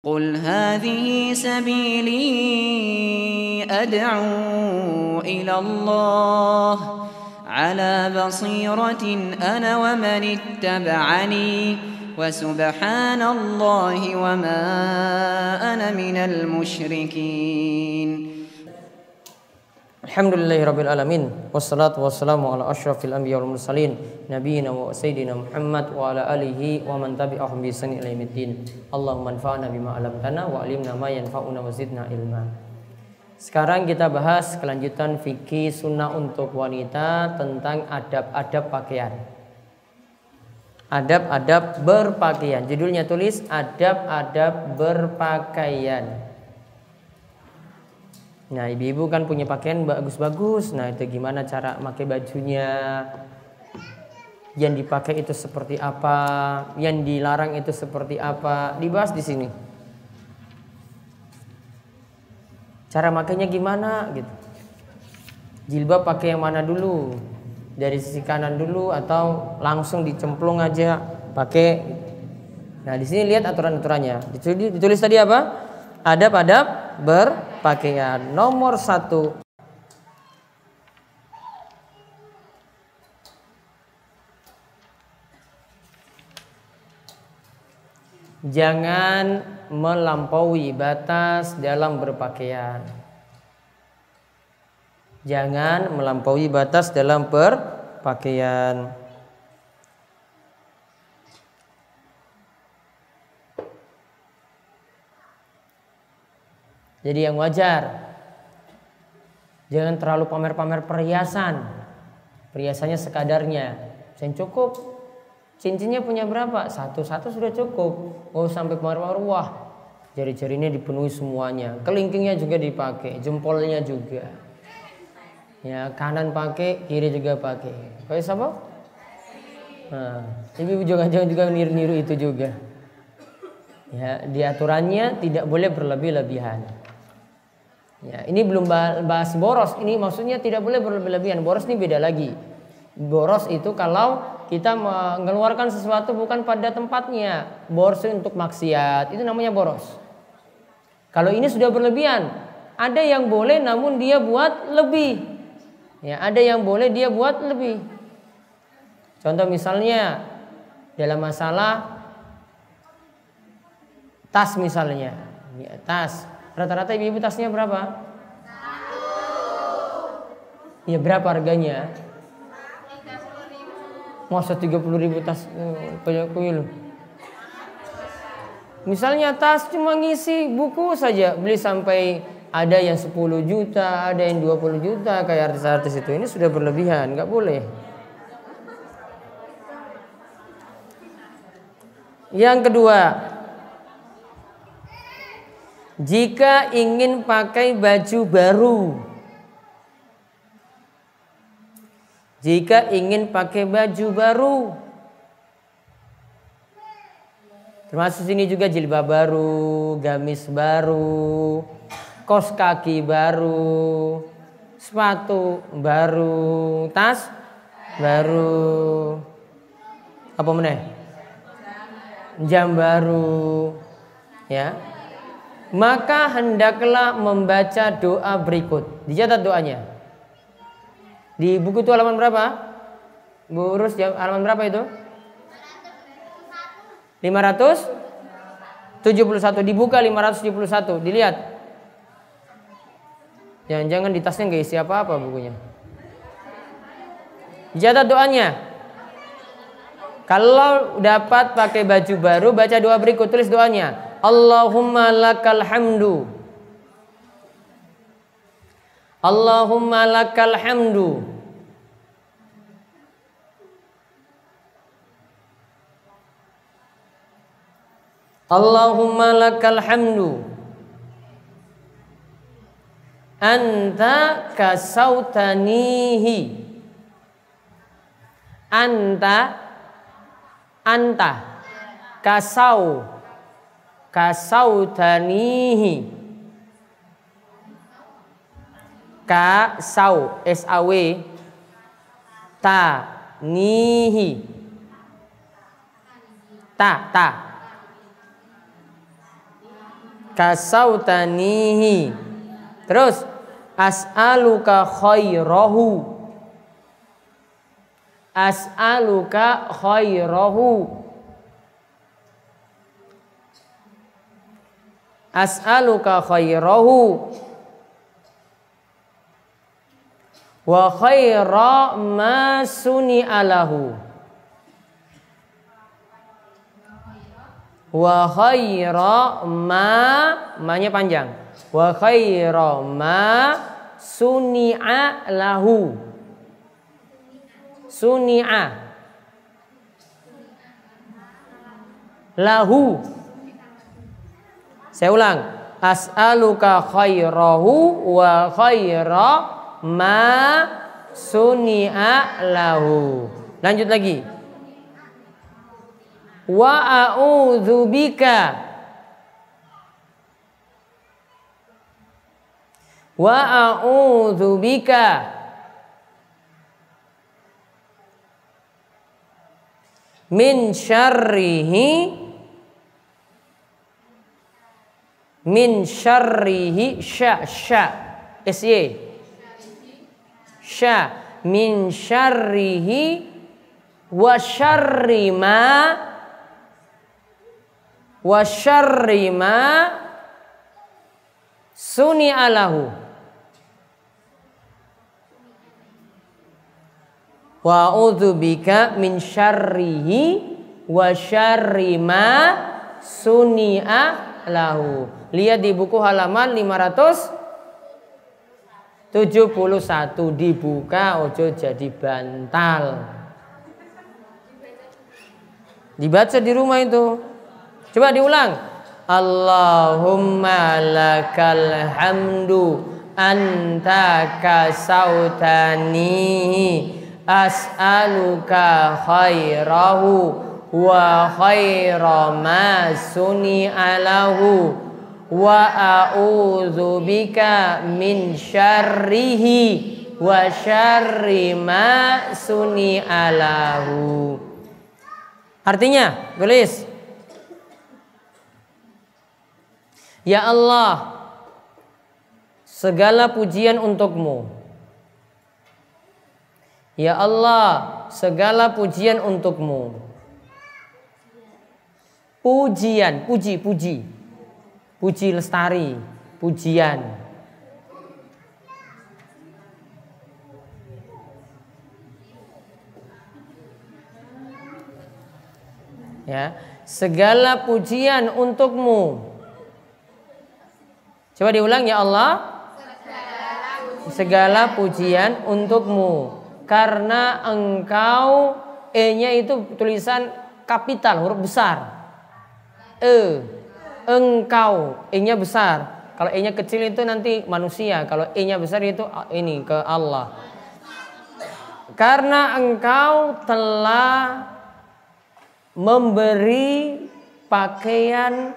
قل هذه سبيلي أدعو إلى الله على بصيرة أنا ومن اتبعني وسبحان الله وما أنا من المشركين. Alhamdulillahirabbil alamin wassalatu wassalamu ala asyrafil anbiya wal mursalin nabiyina wa sayyidina Muhammad wa ala alihi wa man tabi'ahum bi ihsan ila yaumiddin. Allahumma anfa'na bima 'allamtana wa 'allimna ma yanfa'una wa zidna ilma. Sekarang kita bahas kelanjutan fikih sunnah untuk wanita tentang adab-adab pakaian. Adab-adab berpakaian. Judulnya tulis adab-adab berpakaian. Nah, ibu-ibu kan punya pakaian bagus-bagus. Nah, itu gimana cara pakai bajunya? Yang dipakai itu seperti apa? Yang dilarang itu seperti apa? Dibahas di sini. Cara makainya gimana gitu. Jilbab pakai yang mana dulu? Dari sisi kanan dulu atau langsung dicemplung aja pakai? Nah, di sini lihat aturan-aturannya. Ditulis tadi apa? Adab-adab berpakaian. Nomor 1, jangan melampaui batas dalam berpakaian. Jangan melampaui batas dalam berpakaian. Jadi yang wajar. Jangan terlalu pamer-pamer perhiasan. Perhiasannya sekadarnya. Yang cukup. Cincinnya punya berapa? Satu sudah cukup. Oh, sampai pamer-pamer, wah, jari-jarinya dipenuhi semuanya. Kelingkingnya juga dipakai, jempolnya juga. Ya, kanan pakai, kiri juga pakai. Kayak siapa? Nah, ibu jangan juga niru-niru itu juga. Ya, di aturannya tidak boleh berlebih-lebihan. Ya, ini belum bahas boros. Ini maksudnya tidak boleh berlebih-lebihan. Boros ini beda lagi. Boros itu kalau kita mengeluarkan sesuatu bukan pada tempatnya. Boros untuk maksiat, itu namanya boros. Kalau ini sudah berlebihan, ada yang boleh namun dia buat lebih. Ya, ada yang boleh dia buat lebih. Contoh misalnya dalam masalah tas misalnya. Ya, tas. Rata-rata ibu-ibu tasnya berapa? 1. Ya, berapa harganya? 30.000. Masa 30.000 tas? Banyak kuil. Misalnya tas cuma ngisi buku saja, beli sampai ada yang 10 juta, ada yang 20 juta kayak artis-artis itu. Ini sudah berlebihan, nggak boleh. Yang kedua, jika ingin pakai baju baru. Jika ingin pakai baju baru. Termasuk sini juga jilbab baru, gamis baru, kaos kaki baru, sepatu baru, tas baru. Apa meneh? Jam baru. Ya. Maka hendaklah membaca doa berikut. Dicatat doanya. Di buku itu halaman berapa? Bu Urus, halaman berapa itu? 571. Dibuka 571. Dilihat. Jangan-jangan di tasnya nggak isi apa-apa bukunya. Dicatat doanya. Kalau dapat pakai baju baru, baca doa berikut. Tulis doanya. Allahumma lakal hamdu. Allahumma lakal hamdu. Allahumma lakal hamdu. Anta kasautanihi. Anta kasautanihi. Kasau SAW tanihi. kasautanihi. Terus as'aluka khairahu. As'aluka khairahu. As'aluka khairahu. Wa khaira ma suni'alahu. Wa khaira ma-nya panjang. Wa khaira ma suni'a lahu. Suni'a lahu. Saya ulang. As'aluka khairahu wa khaira ma suni'a lahu. Lanjut lagi. Wa a'udzubika. Wa a'udzubika min syarrihi. Min syarrihi sya sy sya min syarrihi wa syarri ma suni'alahu. Wa a'udzubika min syarrihi wa syarri ma suni'a lahu. Lihat di buku halaman 571. Dibuka ojo jadi bantal. Dibaca di rumah itu. Coba diulang. Allahumma lakal hamdu anta kasautani as'aluka khairahu wa khaira ma suni'alahu wa a'udzubika min syarrihi wa syarri ma suni'alahu. Artinya, tulis. Ya Allah, segala pujian untukmu. Ya Allah, segala pujian untukmu. Pujian, puji. Puji lestari, pujian. Ya, segala pujian untukmu. Coba diulang, ya Allah, segala pujian untukmu. Karena engkau, E-nya itu tulisan kapital, huruf besar. Engkau, E-nya besar. Kalau E-nya kecil itu nanti manusia. Kalau E-nya besar itu ini ke Allah. Karena engkau telah memberi pakaian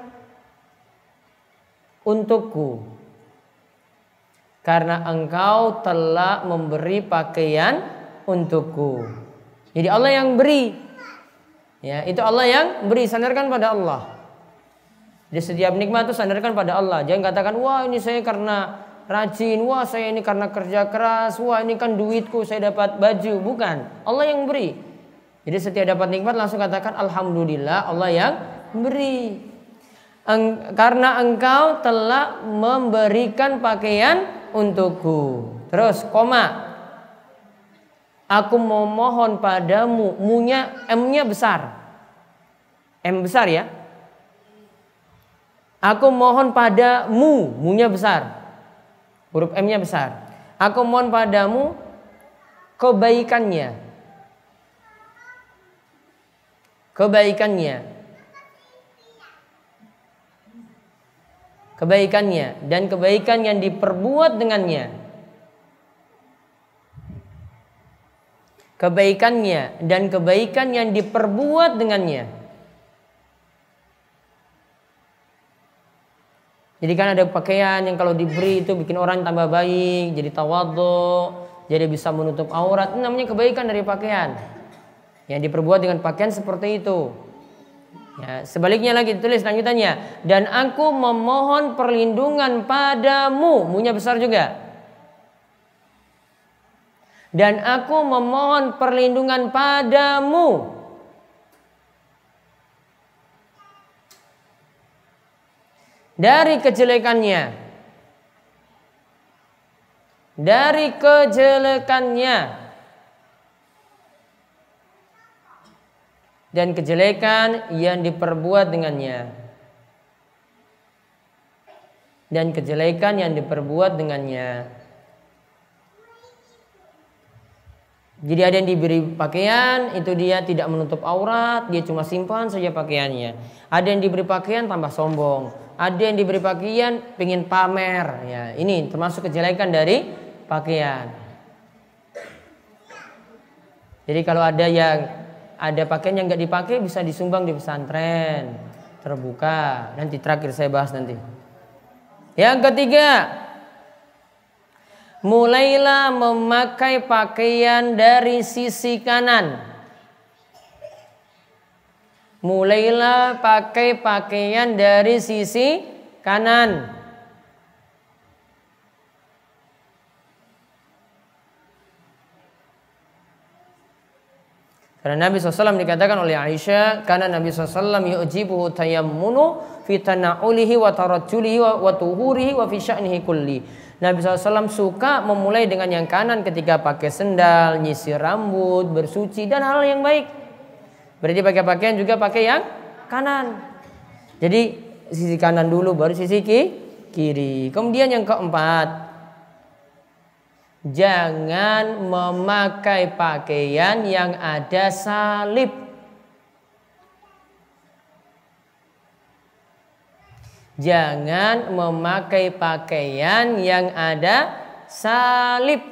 untukku. Karena engkau telah memberi pakaian untukku. Jadi Allah yang beri. Ya, itu Allah yang beri. Sandarkan pada Allah. Jadi setiap nikmat itu sandarkan pada Allah. Jangan katakan, wah ini saya karena rajin, wah saya ini karena kerja keras, wah ini kan duitku saya dapat baju. Bukan, Allah yang beri. Jadi setiap dapat nikmat langsung katakan alhamdulillah, Allah yang beri. Karena engkau telah memberikan pakaian untukku. Terus koma. Aku memohon padamu. M-nya besar. M besar ya. Aku mohon padamu, mu-nya besar. Huruf M-nya besar. Aku mohon padamu kebaikannya. Kebaikannya. Kebaikannya dan kebaikan yang diperbuat dengannya. Kebaikannya dan kebaikan yang diperbuat dengannya. Jadi kan ada pakaian yang kalau diberi itu bikin orang tambah baik, jadi tawadhu, jadi bisa menutup aurat. Ini namanya kebaikan dari pakaian. Yang diperbuat dengan pakaian seperti itu. Ya, sebaliknya lagi ditulis lanjutannya, dan aku memohon perlindungan padamu, munya besar juga. Dan aku memohon perlindungan padamu dari kejelekannya, dan kejelekan yang diperbuat dengannya. Jadi ada yang diberi pakaian, itu dia tidak menutup aurat, dia cuma simpan saja pakaiannya. Ada yang diberi pakaian tambah sombong. Ada yang diberi pakaian pengen pamer. Ya, ini termasuk kejelekan dari pakaian. Jadi kalau ada pakaian yang nggak dipakai bisa disumbang di pesantren terbuka. Nanti terakhir saya bahas nanti. Yang ketiga, mulailah memakai pakaian dari sisi kanan. Mulailah pakai pakaian dari sisi kanan. Karena Nabi SAW dikatakan oleh Aisyah, karena Nabi SAW yu'jibuhu tayammunu fi tana'ulihi wa tarajjulihi wa tuhurihi wa fi sya'nihi kulli. Nabi SAW suka memulai dengan yang kanan ketika pakai sendal, nyisir rambut, bersuci dan hal yang baik. Berarti pakai pakaian juga pakai yang kanan. Jadi sisi kanan dulu baru sisi kiri. Kemudian yang keempat, jangan memakai pakaian yang ada salib. Jangan memakai pakaian yang ada salib.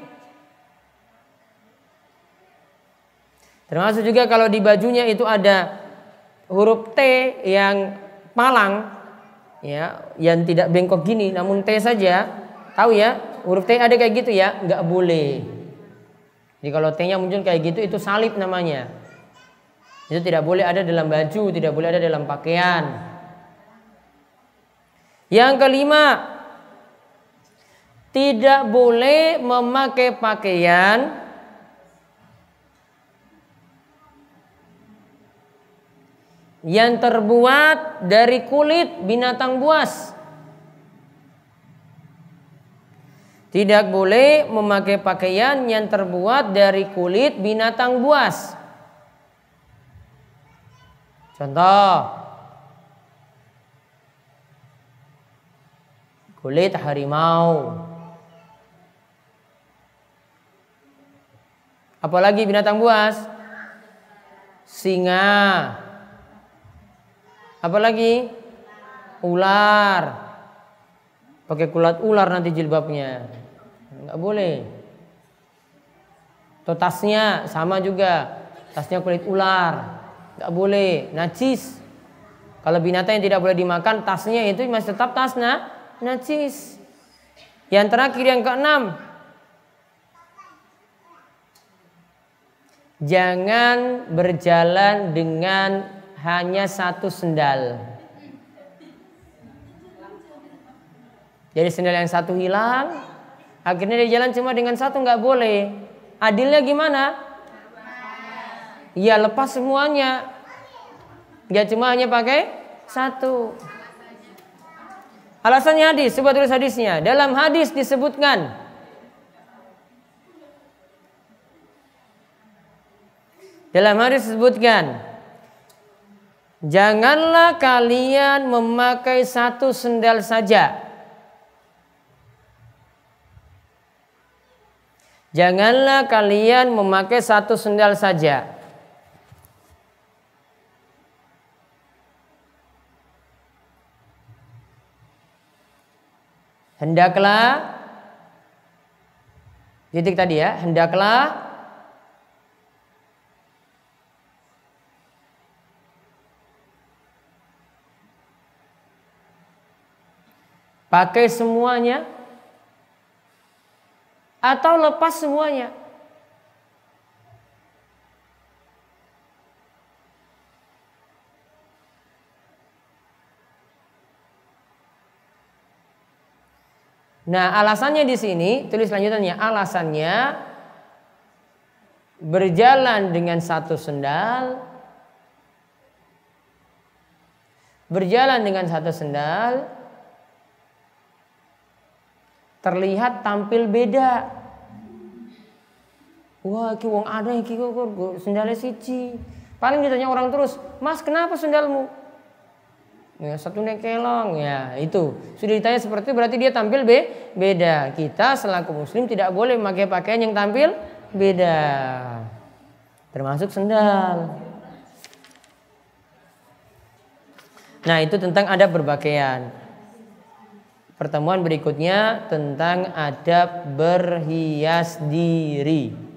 Termasuk juga kalau di bajunya itu ada huruf T yang palang, ya, yang tidak bengkok gini, namun T saja. Tahu ya, huruf T ada kayak gitu ya, nggak boleh. Jadi kalau T-nya muncul kayak gitu itu salib namanya. Itu tidak boleh ada dalam baju, tidak boleh ada dalam pakaian. Yang kelima, tidak boleh memakai pakaian yang terbuat dari kulit binatang buas. Tidak boleh memakai pakaian yang terbuat dari kulit binatang buas. Contoh, kulit harimau. Apalagi binatang buas? Singa. Apalagi? Ular. Pakai kulit ular nanti jilbabnya. Enggak boleh. Atau tasnya sama juga. Tasnya kulit ular. Enggak boleh. Najis. Kalau binatang yang tidak boleh dimakan, tasnya itu masih tetap tas najis. Yang terakhir yang keenam, jangan berjalan dengan hanya satu sendal. Jadi sendal yang satu hilang, akhirnya dia jalan cuma dengan satu, nggak boleh. Adilnya gimana? Ya lepas semuanya. Nggak cuma hanya pakai satu. Alasannya hadis, coba tulis hadisnya. Dalam hadis disebutkan, janganlah kalian memakai satu sendal saja. Janganlah kalian memakai satu sendal saja. Hendaklah, titik tadi ya, hendaklah pakai semuanya atau lepas semuanya. Nah, alasannya di sini, tulis lanjutannya, alasannya berjalan dengan satu sendal, terlihat tampil beda. Wah, iki wong ada iki kok sendalnya siji. Paling ditanya orang terus, "Mas, kenapa sendalmu?" Ya, satu nekelong, ya itu sudah ditanya seperti itu, berarti dia tampil beda. Kita selaku muslim tidak boleh memakai pakaian yang tampil beda, termasuk sendal. Nah, itu tentang adab berpakaian. Pertemuan berikutnya tentang adab berhias diri.